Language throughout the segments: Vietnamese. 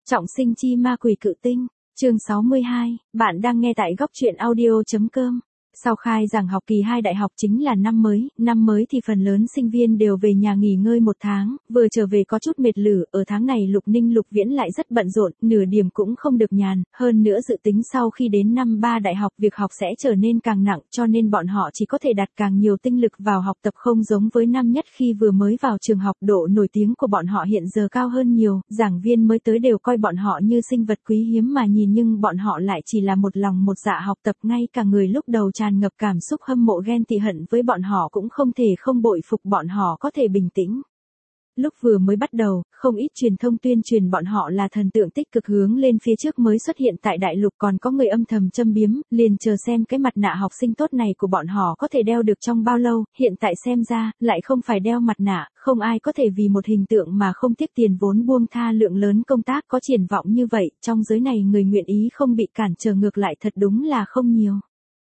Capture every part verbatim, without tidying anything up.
Trọng sinh chi ma quỷ cự tinh, chương sáu mươi hai, bạn đang nghe tại góc truyện audio.com. Sau khai giảng học kỳ hai đại học chính là năm mới, năm mới thì phần lớn sinh viên đều về nhà nghỉ ngơi một tháng, vừa trở về có chút mệt lử, ở tháng này Lục Ninh Lục Viễn lại rất bận rộn, nửa điểm cũng không được nhàn, hơn nữa dự tính sau khi đến năm ba đại học việc học sẽ trở nên càng nặng, cho nên bọn họ chỉ có thể đặt càng nhiều tinh lực vào học tập, không giống với năm nhất khi vừa mới vào trường học. Độ nổi tiếng của bọn họ hiện giờ cao hơn nhiều, giảng viên mới tới đều coi bọn họ như sinh vật quý hiếm mà nhìn, nhưng bọn họ lại chỉ là một lòng một dạ học tập, ngay cả người lúc đầu tràn ngập cảm xúc hâm mộ ghen tị hận với bọn họ cũng không thể không bội phục bọn họ có thể bình tĩnh. Lúc vừa mới bắt đầu, không ít truyền thông tuyên truyền bọn họ là thần tượng tích cực hướng lên phía trước mới xuất hiện tại đại lục, còn có người âm thầm châm biếm, liền chờ xem cái mặt nạ học sinh tốt này của bọn họ có thể đeo được trong bao lâu. Hiện tại xem ra, lại không phải đeo mặt nạ, không ai có thể vì một hình tượng mà không tiếc tiền vốn buông tha lượng lớn công tác. Có triển vọng như vậy, trong giới này người nguyện ý không bị cản trở ngược lại thật đúng là không nhiều.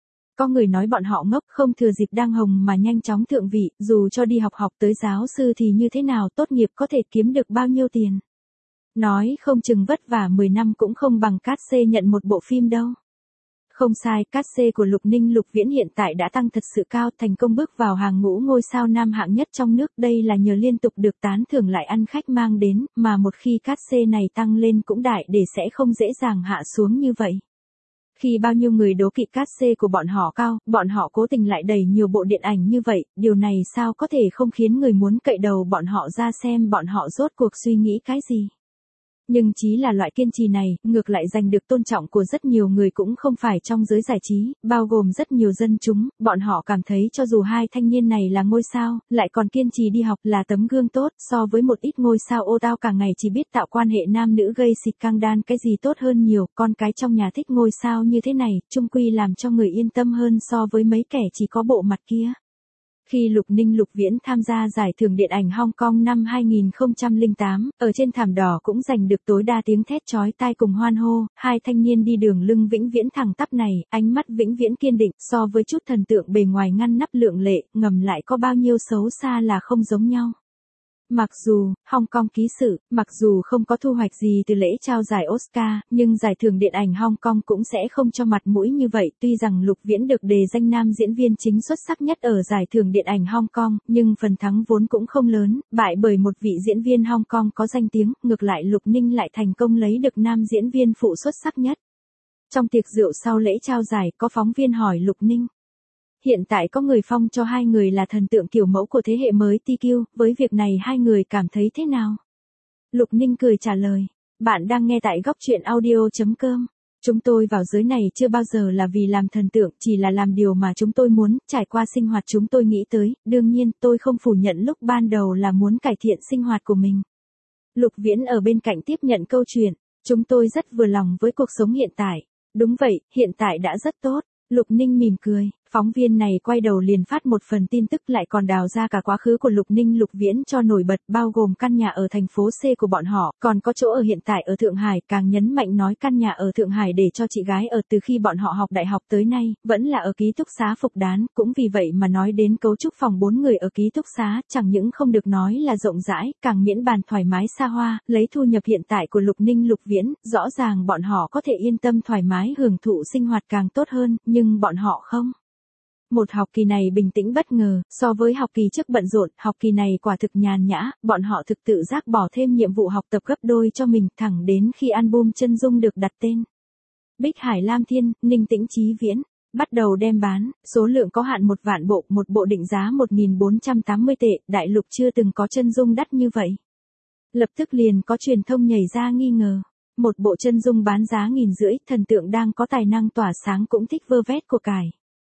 Có người nói bọn họ ngốc, không thừa dịp đang hồng mà nhanh chóng thượng vị, dù cho đi học học tới giáo sư thì như thế nào, tốt nghiệp có thể kiếm được bao nhiêu tiền. Nói không chừng vất vả mười năm cũng không bằng cát xê nhận một bộ phim đâu. Không sai, cát xê của Lục Ninh Lục Viễn hiện tại đã tăng thật sự cao, thành công bước vào hàng ngũ ngôi sao nam hạng nhất trong nước, đây là nhờ liên tục được tán thưởng lại ăn khách mang đến, mà một khi cát xê này tăng lên cũng đại để sẽ không dễ dàng hạ xuống như vậy. Khi bao nhiêu người đố kỵ cát xê của bọn họ cao, bọn họ cố tình lại đẩy nhiều bộ điện ảnh như vậy, điều này sao có thể không khiến người muốn cậy đầu bọn họ ra xem bọn họ rốt cuộc suy nghĩ cái gì. Nhưng chí là loại kiên trì này, ngược lại giành được tôn trọng của rất nhiều người cũng không phải trong giới giải trí, bao gồm rất nhiều dân chúng, bọn họ cảm thấy cho dù hai thanh niên này là ngôi sao, lại còn kiên trì đi học là tấm gương tốt, so với một ít ngôi sao ô tao cả ngày chỉ biết tạo quan hệ nam nữ gây xịt căng đan cái gì tốt hơn nhiều, con cái trong nhà thích ngôi sao như thế này, chung quy làm cho người yên tâm hơn so với mấy kẻ chỉ có bộ mặt kia. Khi Lục Ninh Lục Viễn tham gia giải thưởng điện ảnh Hong Kong năm hai không không tám, ở trên thảm đỏ cũng giành được tối đa tiếng thét chói tai cùng hoan hô, hai thanh niên đi đường lưng vĩnh viễn thẳng tắp này, ánh mắt vĩnh viễn kiên định, so với chút thần tượng bề ngoài ngăn nắp lượng lệ, ngầm lại có bao nhiêu xấu xa là không giống nhau. Mặc dù, Hong Kong ký sự, mặc dù không có thu hoạch gì từ lễ trao giải Oscar, nhưng giải thưởng điện ảnh Hong Kong cũng sẽ không cho mặt mũi như vậy. Tuy rằng Lục Viễn được đề danh nam diễn viên chính xuất sắc nhất ở giải thưởng điện ảnh Hong Kong, nhưng phần thắng vốn cũng không lớn, bại bởi một vị diễn viên Hong Kong có danh tiếng, ngược lại Lục Ninh lại thành công lấy được nam diễn viên phụ xuất sắc nhất. Trong tiệc rượu sau lễ trao giải, có phóng viên hỏi Lục Ninh. Hiện tại có người phong cho hai người là thần tượng kiểu mẫu của thế hệ mới tê quy, với việc này hai người cảm thấy thế nào? Lục Ninh cười trả lời, bạn đang nghe tại góc truyện audio.com. Chúng tôi vào giới này chưa bao giờ là vì làm thần tượng, chỉ là làm điều mà chúng tôi muốn, trải qua sinh hoạt chúng tôi nghĩ tới, đương nhiên tôi không phủ nhận lúc ban đầu là muốn cải thiện sinh hoạt của mình. Lục Viễn ở bên cạnh tiếp nhận câu chuyện, chúng tôi rất vừa lòng với cuộc sống hiện tại. Đúng vậy, hiện tại đã rất tốt. Lục Ninh mỉm cười, phóng viên này quay đầu liền phát một phần tin tức, lại còn đào ra cả quá khứ của Lục Ninh Lục Viễn cho nổi bật, bao gồm căn nhà ở thành phố C của bọn họ, còn có chỗ ở hiện tại ở Thượng Hải, càng nhấn mạnh nói căn nhà ở Thượng Hải để cho chị gái ở từ khi bọn họ học đại học tới nay, vẫn là ở ký túc xá Phục Đán, cũng vì vậy mà nói đến cấu trúc phòng bốn người ở ký túc xá, chẳng những không được nói là rộng rãi, càng miễn bàn thoải mái xa hoa, lấy thu nhập hiện tại của Lục Ninh Lục Viễn, rõ ràng bọn họ có thể yên tâm thoải mái hưởng thụ sinh hoạt càng tốt hơn, nhưng bọn họ không. Một học kỳ này bình tĩnh bất ngờ, so với học kỳ trước bận rộn, học kỳ này quả thực nhàn nhã, bọn họ thực tự giác bỏ thêm nhiệm vụ học tập gấp đôi cho mình, thẳng đến khi album chân dung được đặt tên Bích Hải Lam Thiên, Ninh Tĩnh Chí Viễn, bắt đầu đem bán, số lượng có hạn một vạn bộ, một bộ định giá một nghìn bốn trăm tám mươi tệ, đại lục chưa từng có chân dung đắt như vậy. Lập tức liền có truyền thông nhảy ra nghi ngờ. Một bộ chân dung bán giá nghìn rưỡi, thần tượng đang có tài năng tỏa sáng cũng thích vơ vét của cải.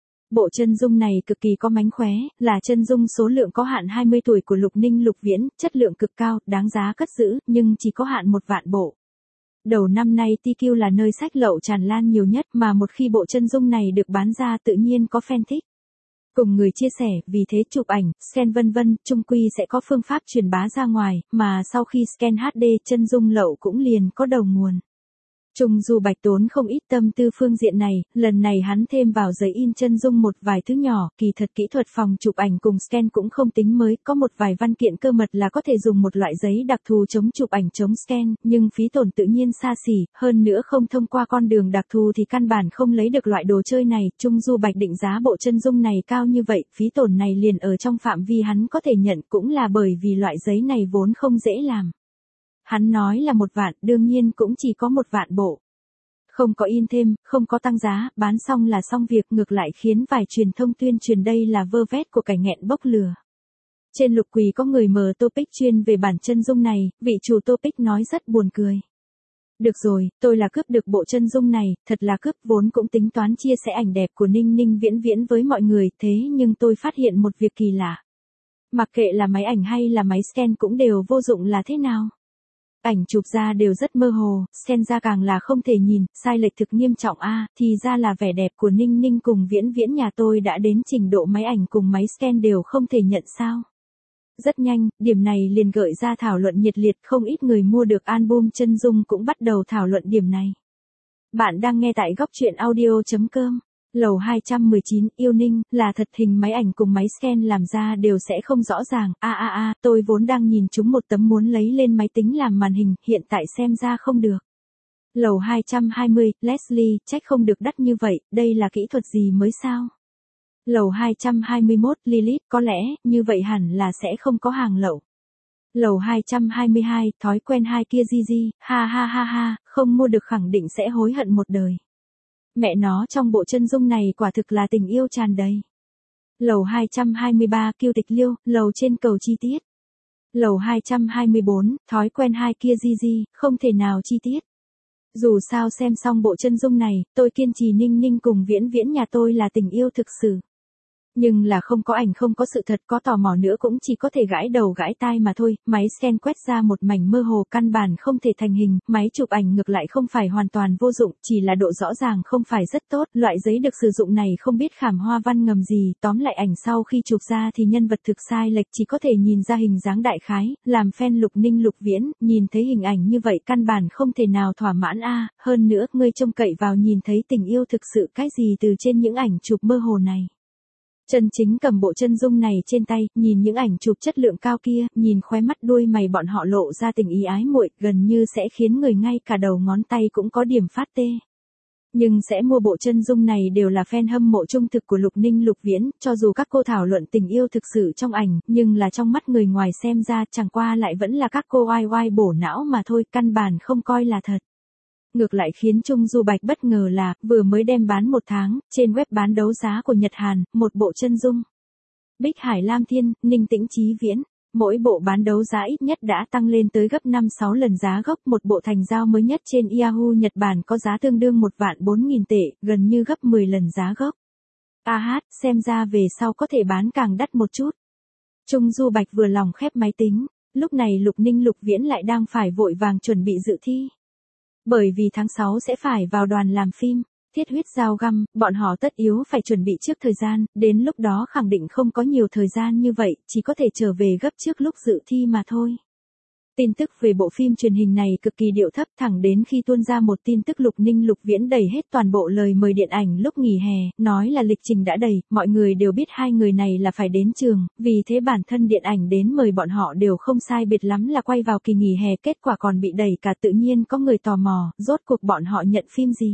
Bộ chân dung này cực kỳ có mánh khóe, là chân dung số lượng có hạn hai mươi tuổi của Lục Ninh Lục Viễn, chất lượng cực cao, đáng giá cất giữ, nhưng chỉ có hạn một vạn bộ. Đầu năm nay tê quy là nơi sách lậu tràn lan nhiều nhất, mà một khi bộ chân dung này được bán ra tự nhiên có fan thích. Cùng người chia sẻ, vì thế chụp ảnh, scan vân vân, chung quy sẽ có phương pháp truyền bá ra ngoài, mà sau khi scan hát đê chân dung lậu cũng liền có đầu nguồn. Trung Du Bạch tốn không ít tâm tư phương diện này, lần này hắn thêm vào giấy in chân dung một vài thứ nhỏ, kỳ thật kỹ thuật phòng chụp ảnh cùng scan cũng không tính mới, có một vài văn kiện cơ mật là có thể dùng một loại giấy đặc thù chống chụp ảnh chống scan, nhưng phí tổn tự nhiên xa xỉ, hơn nữa không thông qua con đường đặc thù thì căn bản không lấy được loại đồ chơi này. Trung Du Bạch định giá bộ chân dung này cao như vậy, phí tổn này liền ở trong phạm vi hắn có thể nhận, cũng là bởi vì loại giấy này vốn không dễ làm. Hắn nói là một vạn, đương nhiên cũng chỉ có một vạn bộ. Không có in thêm, không có tăng giá, bán xong là xong việc, ngược lại khiến vài truyền thông tuyên truyền đây là vơ vét của kẻ nghẹn bốc lừa. Trên Lục Quỳ có người mở topic chuyên về bản chân dung này, vị chủ topic nói rất buồn cười. Được rồi, tôi là cướp được bộ chân dung này, thật là cướp, vốn cũng tính toán chia sẻ ảnh đẹp của Ninh Ninh Viễn Viễn với mọi người, thế nhưng tôi phát hiện một việc kỳ lạ. Mặc kệ là máy ảnh hay là máy scan cũng đều vô dụng là thế nào? Ảnh chụp ra đều rất mơ hồ, scan ra càng là không thể nhìn, sai lệch thực nghiêm trọng a, à, thì ra là vẻ đẹp của Ninh Ninh cùng Viễn Viễn nhà tôi đã đến trình độ máy ảnh cùng máy scan đều không thể nhận sao. Rất nhanh, điểm này liền gợi ra thảo luận nhiệt liệt, không ít người mua được album chân dung cũng bắt đầu thảo luận điểm này. Bạn đang nghe tại góc truyện audio chấm com. Lầu hai trăm mười chín, yêu Ninh, là thật hình máy ảnh cùng máy scan làm ra đều sẽ không rõ ràng, a a a, tôi vốn đang nhìn chúng một tấm muốn lấy lên máy tính làm màn hình, hiện tại xem ra không được. Lầu hai trăm hai mươi, Leslie, trách không được đắt như vậy, đây là kỹ thuật gì mới sao? Lầu hai trăm hai mươi mốt, Lilith, có lẽ, như vậy hẳn là sẽ không có hàng lậu. Lầu hai trăm hai mươi hai, thói quen hai kia Gigi, ha ha ha ha, không mua được khẳng định sẽ hối hận một đời. Mẹ nó, trong bộ chân dung này quả thực là tình yêu tràn đầy. Lầu hai trăm hai mươi ba, Kiêu Tịch Liêu, lầu trên cầu chi tiết. Lầu hai trăm hai mươi bốn, thói quen hai kia Gigi, không thể nào chi tiết. Dù sao xem xong bộ chân dung này, tôi kiên trì Ninh Ninh cùng Viễn Viễn nhà tôi là tình yêu thực sự. Nhưng là không có ảnh, không có sự thật, có tò mò nữa cũng chỉ có thể gãi đầu gãi tai mà thôi, máy scan quét ra một mảnh mơ hồ, căn bản không thể thành hình, máy chụp ảnh ngược lại không phải hoàn toàn vô dụng, chỉ là độ rõ ràng không phải rất tốt, loại giấy được sử dụng này không biết khảm hoa văn ngầm gì, tóm lại ảnh sau khi chụp ra thì nhân vật thực sai lệch, chỉ có thể nhìn ra hình dáng đại khái, làm fan Lục Ninh Lục Viễn, nhìn thấy hình ảnh như vậy căn bản không thể nào thỏa mãn a, hơn nữa, ngươi trông cậy vào nhìn thấy tình yêu thực sự cái gì từ trên những ảnh chụp mơ hồ này. Chân chính cầm bộ chân dung này trên tay, nhìn những ảnh chụp chất lượng cao kia, nhìn khóe mắt đuôi mày bọn họ lộ ra tình ý ái muội, gần như sẽ khiến người ngay cả đầu ngón tay cũng có điểm phát tê. Nhưng sẽ mua bộ chân dung này đều là fan hâm mộ trung thực của Lục Ninh Lục Viễn, cho dù các cô thảo luận tình yêu thực sự trong ảnh, nhưng là trong mắt người ngoài xem ra chẳng qua lại vẫn là các cô oai oai bổ não mà thôi, căn bản không coi là thật. Ngược lại khiến Trung Du Bạch bất ngờ là, vừa mới đem bán một tháng, trên web bán đấu giá của Nhật Hàn, một bộ chân dung. Bích Hải Lam Thiên, Ninh Tĩnh Chí Viễn, mỗi bộ bán đấu giá ít nhất đã tăng lên tới gấp năm sáu lần giá gốc, một bộ thành giao mới nhất trên Yahoo Nhật Bản có giá tương đương một vạn bốn nghìn tệ, gần như gấp mười lần giá gốc. A hát, xem ra về sau có thể bán càng đắt một chút. Trung Du Bạch vừa lòng khép máy tính, lúc này Lục Ninh Lục Viễn lại đang phải vội vàng chuẩn bị dự thi. Bởi vì tháng sáu sẽ phải vào đoàn làm phim, thiết huyết dao găm, bọn họ tất yếu phải chuẩn bị trước thời gian, đến lúc đó khẳng định không có nhiều thời gian như vậy, chỉ có thể trở về gấp trước lúc dự thi mà thôi. Tin tức về bộ phim truyền hình này cực kỳ điệu thấp, thẳng đến khi tuôn ra một tin tức Lục Ninh Lục Viễn đẩy hết toàn bộ lời mời điện ảnh lúc nghỉ hè, nói là lịch trình đã đầy, mọi người đều biết hai người này là phải đến trường, vì thế bản thân điện ảnh đến mời bọn họ đều không sai biệt lắm là quay vào kỳ nghỉ hè, kết quả còn bị đẩy cả, tự nhiên có người tò mò, rốt cuộc bọn họ nhận phim gì.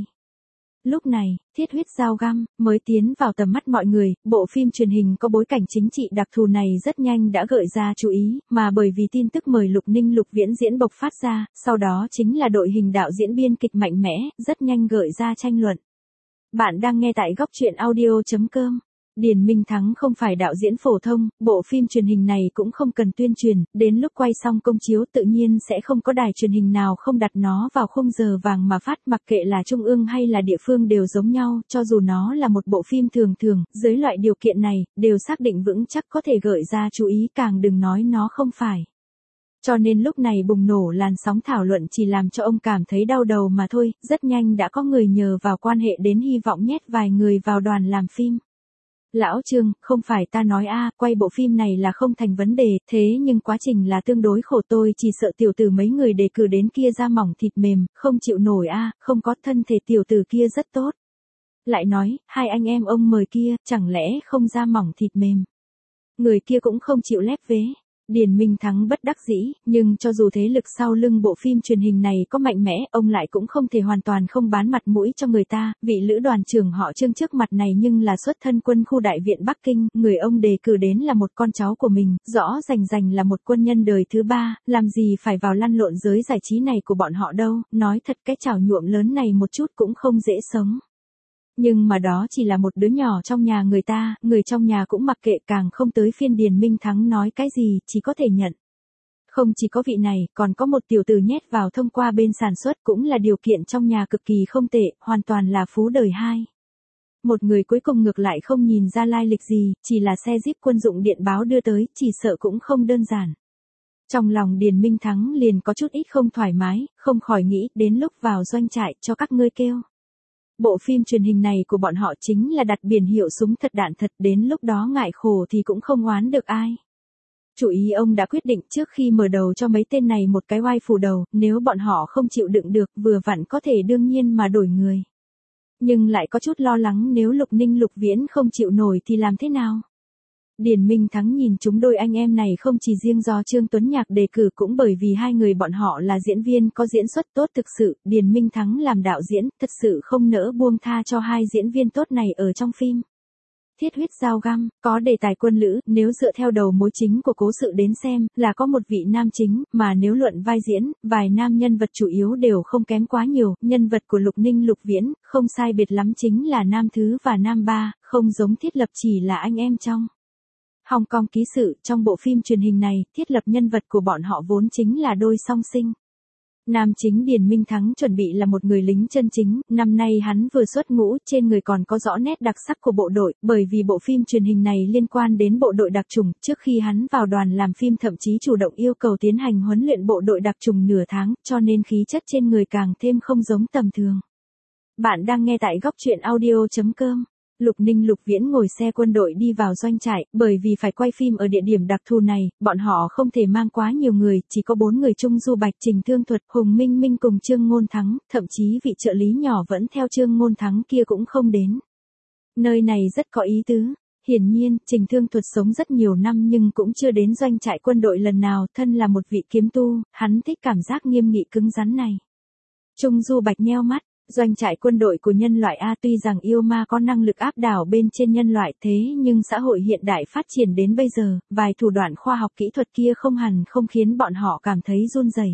Lúc này, thiết huyết dao găm, mới tiến vào tầm mắt mọi người, bộ phim truyền hình có bối cảnh chính trị đặc thù này rất nhanh đã gợi ra chú ý, mà bởi vì tin tức mời Lục Ninh Lục Viễn diễn bộc phát ra, sau đó chính là đội hình đạo diễn biên kịch mạnh mẽ, rất nhanh gợi ra tranh luận. Bạn đang nghe tại góc truyện audio chấm com. Điền Minh Thắng không phải đạo diễn phổ thông, bộ phim truyền hình này cũng không cần tuyên truyền, đến lúc quay xong công chiếu tự nhiên sẽ không có đài truyền hình nào không đặt nó vào khung giờ vàng mà phát, mặc kệ là trung ương hay là địa phương đều giống nhau, cho dù nó là một bộ phim thường thường, dưới loại điều kiện này, đều xác định vững chắc có thể gợi ra chú ý, càng đừng nói nó không phải. Cho nên lúc này bùng nổ làn sóng thảo luận chỉ làm cho ông cảm thấy đau đầu mà thôi, rất nhanh đã có người nhờ vào quan hệ đến hy vọng nhét vài người vào đoàn làm phim. Lão Trương, không phải ta nói a, quay bộ phim này là không thành vấn đề, thế nhưng quá trình là tương đối khổ, tôi chỉ sợ tiểu tử mấy người đề cử đến kia da mỏng thịt mềm, không chịu nổi a, không có thân thể tiểu tử kia rất tốt. Lại nói, hai anh em ông mời kia, chẳng lẽ không da mỏng thịt mềm. Người kia cũng không chịu lép vế. Điền Minh Thắng bất đắc dĩ, nhưng cho dù thế lực sau lưng bộ phim truyền hình này có mạnh mẽ, ông lại cũng không thể hoàn toàn không bán mặt mũi cho người ta, vị lữ đoàn trưởng họ Trương trước mặt này nhưng là xuất thân quân khu đại viện Bắc Kinh, người ông đề cử đến là một con cháu của mình, rõ rành rành là một quân nhân đời thứ ba, làm gì phải vào lăn lộn giới giải trí này của bọn họ đâu, nói thật cái chảo nhuộm lớn này một chút cũng không dễ sống. Nhưng mà đó chỉ là một đứa nhỏ trong nhà người ta, người trong nhà cũng mặc kệ, càng không tới phiên Điền Minh Thắng nói cái gì, chỉ có thể nhận. Không chỉ có vị này, còn có một tiểu tử nhét vào thông qua bên sản xuất cũng là điều kiện trong nhà cực kỳ không tệ, hoàn toàn là phú đời hai. Một người cuối cùng ngược lại không nhìn ra lai lịch gì, chỉ là xe Jeep quân dụng điện báo đưa tới, chỉ sợ cũng không đơn giản. Trong lòng Điền Minh Thắng liền có chút ít không thoải mái, không khỏi nghĩ đến lúc vào doanh trại cho các ngươi kêu. Bộ phim truyền hình này của bọn họ chính là đặt biển hiệu súng thật đạn thật, đến lúc đó ngại khổ thì cũng không oán được ai. Chủ ý ông đã quyết định trước khi mở đầu cho mấy tên này một cái oai phủ đầu, nếu bọn họ không chịu đựng được vừa vặn có thể đương nhiên mà đổi người. Nhưng lại có chút lo lắng nếu Lục Ninh Lục Viễn không chịu nổi thì làm thế nào? Điền Minh Thắng nhìn chúng đôi anh em này không chỉ riêng do Trương Tuấn Nhạc đề cử cũng bởi vì hai người bọn họ là diễn viên có diễn xuất tốt thực sự, Điền Minh Thắng làm đạo diễn, thật sự không nỡ buông tha cho hai diễn viên tốt này ở trong phim. Thiết huyết dao găm, có đề tài quân lữ, nếu dựa theo đầu mối chính của cố sự đến xem, là có một vị nam chính, mà nếu luận vai diễn, vài nam nhân vật chủ yếu đều không kém quá nhiều, nhân vật của Lục Ninh Lục Viễn, không sai biệt lắm chính là nam thứ và nam ba, không giống Thiết Lập chỉ là anh em trong. Hồng Kông ký sự, trong bộ phim truyền hình này, thiết lập nhân vật của bọn họ vốn chính là đôi song sinh. Nam chính Điền Minh Thắng chuẩn bị là một người lính chân chính, năm nay hắn vừa xuất ngũ, trên người còn có rõ nét đặc sắc của bộ đội, bởi vì bộ phim truyền hình này liên quan đến bộ đội đặc chủng, trước khi hắn vào đoàn làm phim thậm chí chủ động yêu cầu tiến hành huấn luyện bộ đội đặc chủng nửa tháng, cho nên khí chất trên người càng thêm không giống tầm thường. Bạn đang nghe tại góc truyện audio chấm com. Lục Ninh Lục Viễn ngồi xe quân đội đi vào doanh trại, bởi vì phải quay phim ở địa điểm đặc thù này, bọn họ không thể mang quá nhiều người, chỉ có bốn người Trung Du Bạch, Trình Thương Thuật, Hùng Minh Minh cùng Trương Ngôn Thắng, thậm chí vị trợ lý nhỏ vẫn theo Trương Ngôn Thắng kia cũng không đến. Nơi này rất có ý tứ. Hiển nhiên, Trình Thương Thuật sống rất nhiều năm nhưng cũng chưa đến doanh trại quân đội lần nào, thân là một vị kiếm tu, hắn thích cảm giác nghiêm nghị cứng rắn này. Trung Du Bạch nheo mắt. Doanh trại quân đội của nhân loại A tuy rằng yêu ma có năng lực áp đảo bên trên nhân loại thế nhưng xã hội hiện đại phát triển đến bây giờ, vài thủ đoạn khoa học kỹ thuật kia không hẳn không khiến bọn họ cảm thấy run rẩy.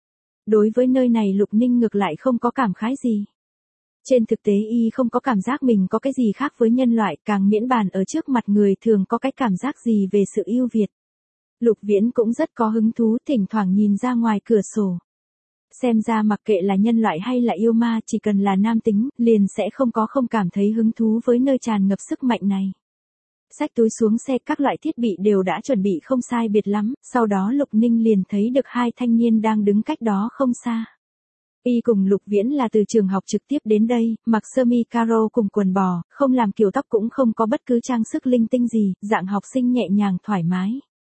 Đối với nơi này Lục Ninh ngược lại không có cảm khái gì. Trên thực tế y không có cảm giác mình có cái gì khác với nhân loại, càng miễn bàn ở trước mặt người thường có cái cảm giác gì về sự ưu việt. Lục Viễn cũng rất có hứng thú, thỉnh thoảng nhìn ra ngoài cửa sổ. Xem ra mặc kệ là nhân loại hay là yêu ma, chỉ cần là nam tính, liền sẽ không có không cảm thấy hứng thú với nơi tràn ngập sức mạnh này. Xách túi xuống xe, các loại thiết bị đều đã chuẩn bị không sai biệt lắm, sau đó Lục Ninh liền thấy được hai thanh niên đang đứng cách đó không xa. Y cùng Lục Viễn là từ trường học trực tiếp đến đây, mặc sơ mi caro cùng quần bò, không làm kiểu tóc cũng không có bất cứ trang sức linh tinh gì, dạng học sinh nhẹ nhàng thoải mái.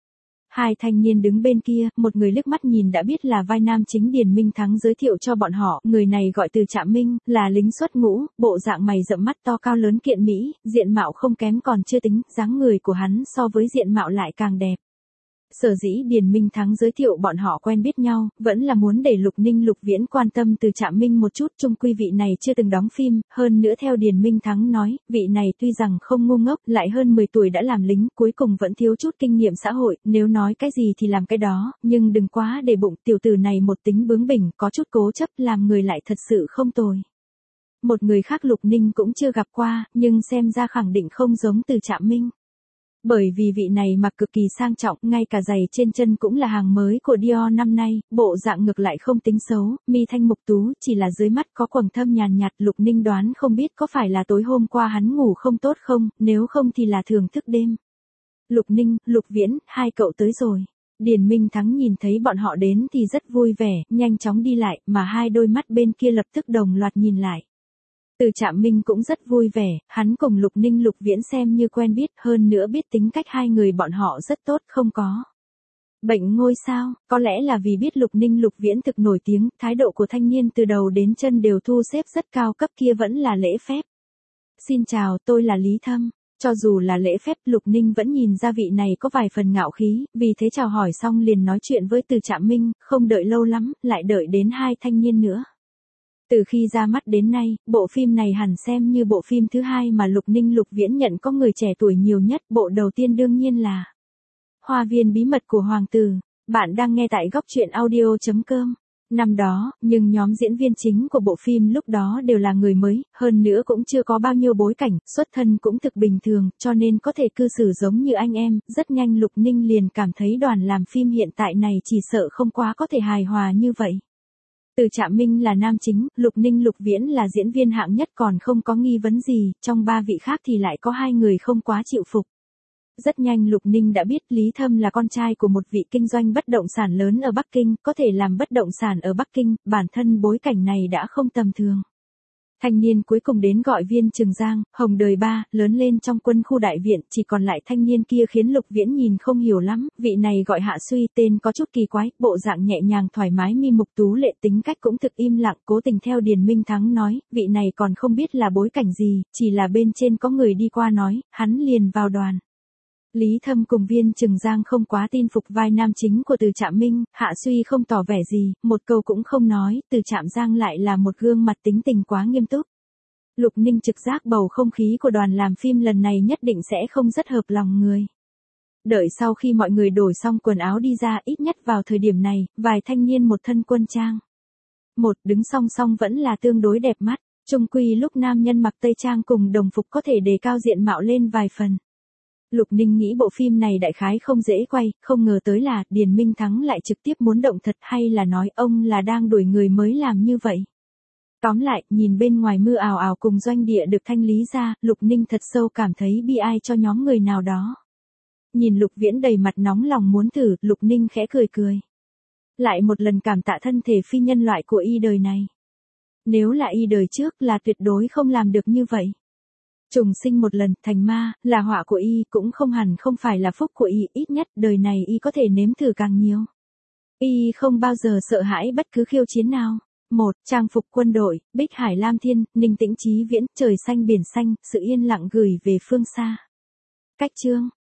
Hai thanh niên đứng bên kia, một người liếc mắt nhìn đã biết là vai nam chính Điền Minh Thắng giới thiệu cho bọn họ, người này gọi Từ Trạm Minh, là lính xuất ngũ, bộ dạng mày rậm mắt to cao lớn kiện mỹ, diện mạo không kém còn chưa tính, dáng người của hắn so với diện mạo lại càng đẹp. Sở dĩ Điền Minh Thắng giới thiệu bọn họ quen biết nhau, vẫn là muốn để Lục Ninh Lục Viễn quan tâm Từ Trạm Minh một chút, chung quy vị này chưa từng đóng phim, hơn nữa theo Điền Minh Thắng nói, vị này tuy rằng không ngu ngốc, lại hơn mười tuổi đã làm lính, cuối cùng vẫn thiếu chút kinh nghiệm xã hội, nếu nói cái gì thì làm cái đó, nhưng đừng quá để bụng, tiểu tử này một tính bướng bỉnh, có chút cố chấp, làm người lại thật sự không tồi. Một người khác Lục Ninh cũng chưa gặp qua, nhưng xem ra khẳng định không giống Từ Trạm Minh. Bởi vì vị này mặc cực kỳ sang trọng, ngay cả giày trên chân cũng là hàng mới của Dior năm nay, bộ dạng ngược lại không tính xấu, mi thanh mục tú, chỉ là dưới mắt có quầng thâm nhàn nhạt. Lục Ninh đoán không biết có phải là tối hôm qua hắn ngủ không tốt không, nếu không thì là thường thức đêm. Lục Ninh, Lục Viễn, hai cậu tới rồi. Điền Minh Thắng nhìn thấy bọn họ đến thì rất vui vẻ, nhanh chóng đi lại, mà hai đôi mắt bên kia lập tức đồng loạt nhìn lại. Từ Trạm Minh cũng rất vui vẻ, hắn cùng Lục Ninh Lục Viễn xem như quen biết, hơn nữa biết tính cách hai người bọn họ rất tốt, không có bệnh ngôi sao, có lẽ là vì biết Lục Ninh Lục Viễn thực nổi tiếng, thái độ của thanh niên từ đầu đến chân đều thu xếp rất cao cấp, kia vẫn là lễ phép. Xin chào, tôi là Lý Thâm. Cho dù là lễ phép, Lục Ninh vẫn nhìn ra vị này có vài phần ngạo khí, vì thế chào hỏi xong liền nói chuyện với Từ Trạm Minh, không đợi lâu lắm, lại đợi đến hai thanh niên nữa. Từ khi ra mắt đến nay, bộ phim này hẳn xem như bộ phim thứ hai mà Lục Ninh Lục Viễn nhận có người trẻ tuổi nhiều nhất, bộ đầu tiên đương nhiên là Hoa viên bí mật của Hoàng tử. Bạn đang nghe tại góc truyện audio chấm com. Năm đó, nhưng nhóm diễn viên chính của bộ phim lúc đó đều là người mới, hơn nữa cũng chưa có bao nhiêu bối cảnh, xuất thân cũng thực bình thường, cho nên có thể cư xử giống như anh em, rất nhanh Lục Ninh liền cảm thấy đoàn làm phim hiện tại này chỉ sợ không quá có thể hài hòa như vậy. Từ Trạm Minh là nam chính, Lục Ninh Lục Viễn là diễn viên hạng nhất còn không có nghi vấn gì, trong ba vị khác thì lại có hai người không quá chịu phục. Rất nhanh Lục Ninh đã biết Lý Thâm là con trai của một vị kinh doanh bất động sản lớn ở Bắc Kinh, có thể làm bất động sản ở Bắc Kinh, bản thân bối cảnh này đã không tầm thường. Thanh niên cuối cùng đến gọi Viên Trường Giang, hồng đời ba, lớn lên trong quân khu đại viện, chỉ còn lại thanh niên kia khiến Lục Viễn nhìn không hiểu lắm, vị này gọi Hạ Suy, tên có chút kỳ quái, bộ dạng nhẹ nhàng thoải mái mi mục tú lệ, tính cách cũng thực im lặng, cố tình theo Điền Minh Thắng nói, vị này còn không biết là bối cảnh gì, chỉ là bên trên có người đi qua nói, hắn liền vào đoàn. Lý Thâm cùng Viên Trường Giang không quá tin phục vai nam chính của Từ Trạm Minh, Hạ Suy không tỏ vẻ gì, một câu cũng không nói, Từ Trạm Giang lại là một gương mặt tính tình quá nghiêm túc. Lục Ninh trực giác bầu không khí của đoàn làm phim lần này nhất định sẽ không rất hợp lòng người. Đợi sau khi mọi người đổi xong quần áo đi ra, ít nhất vào thời điểm này, vài thanh niên một thân quân trang. Một đứng song song vẫn là tương đối đẹp mắt, chung quy lúc nam nhân mặc tây trang cùng đồng phục có thể đề cao diện mạo lên vài phần. Lục Ninh nghĩ bộ phim này đại khái không dễ quay, không ngờ tới là Điền Minh Thắng lại trực tiếp muốn động thật, hay là nói ông là đang đuổi người mới làm như vậy. Tóm lại, nhìn bên ngoài mưa ào ào cùng doanh địa được thanh lý ra, Lục Ninh thật sâu cảm thấy bi ai cho nhóm người nào đó. Nhìn Lục Viễn đầy mặt nóng lòng muốn thử, Lục Ninh khẽ cười cười. Lại một lần cảm tạ thân thể phi nhân loại của y đời này. Nếu là y đời trước là tuyệt đối không làm được như vậy. Trùng sinh một lần, thành ma, là họa của y, cũng không hẳn không phải là phúc của y, ít nhất đời này y có thể nếm thử càng nhiều. Y không bao giờ sợ hãi bất cứ khiêu chiến nào. Một, trang phục quân đội, Bích Hải Lam Thiên, Ninh Tĩnh Chí Viễn, trời xanh biển xanh, sự yên lặng gửi về phương xa. Cách chương.